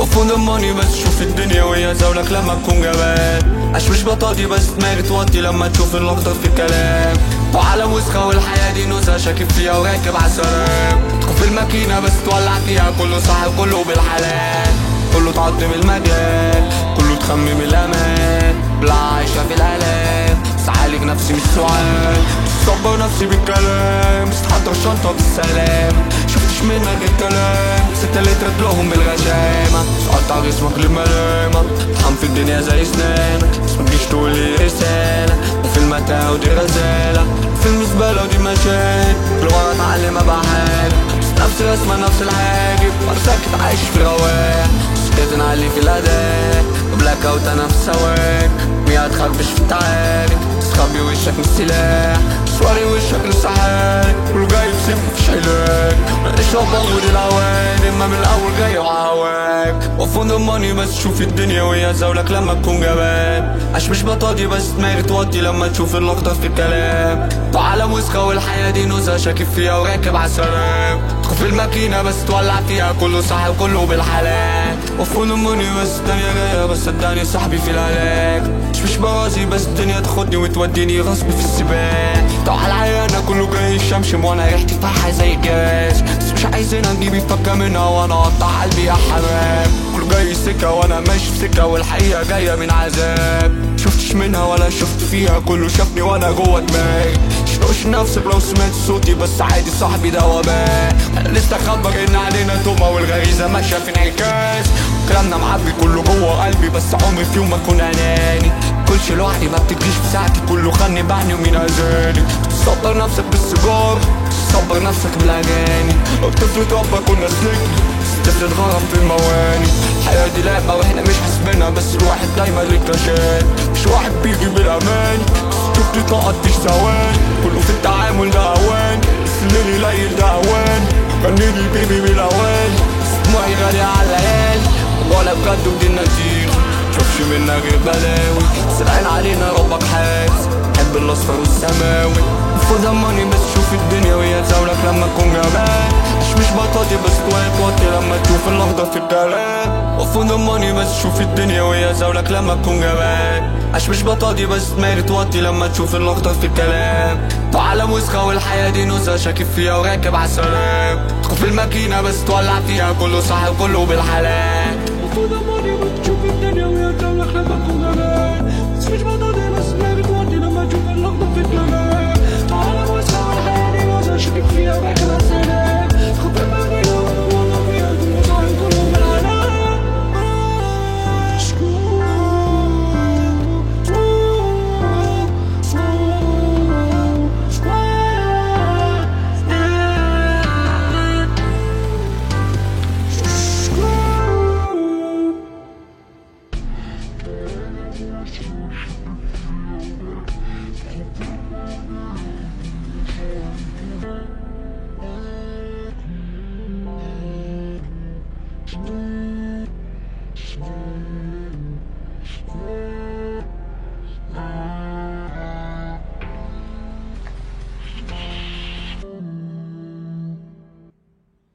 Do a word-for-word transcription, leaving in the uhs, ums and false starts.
وفون الماني بس تشوف الدنيا وهي زولك لما تكون جبان. عاش مش بطاطي بس دماغي توطي لما تشوف الاخضر في الكلام. وعالم وسخة والحياة دي نزهة شاكب فيها وراكب عالسلام. تدخل في الماكينة بس تولع فيها كله صح وكله بالحلال. كله تعظم المجال كله تخمم الامان. بلا عايشة في الالام بس عالج نفسي مش سؤال. صبر نفسي بالكلام بس تحضر شنطة بالسلام. شفتش منك الكلام ستة لتر تلوهم بالغشامة. تقطع جسمك للملامة تحم في الدنيا زي سنانك بس متجيش تقولي رسالة. وفي المتاهة ودي غزالة فيلم زبالة ودي مشاهد كل مرة اتعلم ابقى حاجة بس نفس الرسمة نفس الحاجب. وانا ساكت عايش في رواق سكت نعلي في الأداء. بلاك اوت انا في سواك مية تخربش في التعارك. تخبي وشك من السلاح سواري وشك لسه حالك. كله جاي في سيف مفيش علاج اشرب بغود العواد اما من الاول جاي وعواك. وفون الماني بس تشوف الدنيا وهي زولك لما تكون جبان. عاش مش بطاطي بس دماغي توطي لما تشوف الاخضر في الكلام. وعالم وسخة والحياة دي نزهة شاكب فيها وراكب عالسلام. تدخل في الماكينة بس تولع فيها كله صح وكله بالحلال. وفون الماني بس الدنيا جاية بس صدقني صاحبي في العلاج. مش مش براسي بس الدنيا تاخدني وتوديني غصب في السباق. طبعا العيانة كله جاي الشمشم وانا ريحتي فايحة زي الجاز. بس مش عايزين نجيب فكة منها وانا اقطع قلبي يا حمام. كله جاي سكة وانا ماشي في سكة والحقيقة جاية من عذاب. شفتش منها ولا شفت فيها كله شافني وانا جوه دماغي. مش نفسك لو سمعت صوتي بس عادي صاحبي ده وباء. انا لسه خبر ان علينا تومة والغريزة ماشية في انعكاس. كلامنا معبي كله جوه قلبي بس عمري في يوم ما اكون اناني. كلش لوحدي ما بتجيش في ساعتي كله خاني بعني ومين اذاني. تصبر نفسك بالسيجار تصبر نفسك بالاغاني. لو طفل اتربى كنا سلك طفل اتغرب في المواني. الحياة دي لعبة واحنا مش حاسبينها بس الواحد دايما ليه كلاشات. مش واحد بيجي بالاماني شفت تقعد فيش ثواني. كله في التعامل ده اوان الليل يليل ده اوان. غنيلي بيبي بالاواني دموعي غالية على الليالي. ولا بجد ودي النتيجة مشوفش منا غير بلاوي. سرعين علينا ربك حاس حب الاصفر والسماوي. وفوضى ماني بس تشوف الدنيا وهي تزاولك لما تكون جبان. مش مش بطاطي بس توعي توطي لما تشوف الاخضر في الكلام. وفوضى ماني بس تشوف الدنيا وهي تزاولك لما تكون جبان. عاش مش بطاطي بس دماغي توطي لما تشوف الاخضر في الكلام. وعالم وسخة والحياة دي نزهة شاكب فيها وراكب عالسلام. تدخل في الماكينة بس تولع فيها كله صح وكله بالحلال. وفوضى ماني بس تشوف الدنيا وهي تزاولك لما تكون جبان. بس مش بطاطي بس دماغي توطي لما تشوف الاخضر في الكلام. وعالم وسخة والحياة دي نزهة شاكب فيها وراكب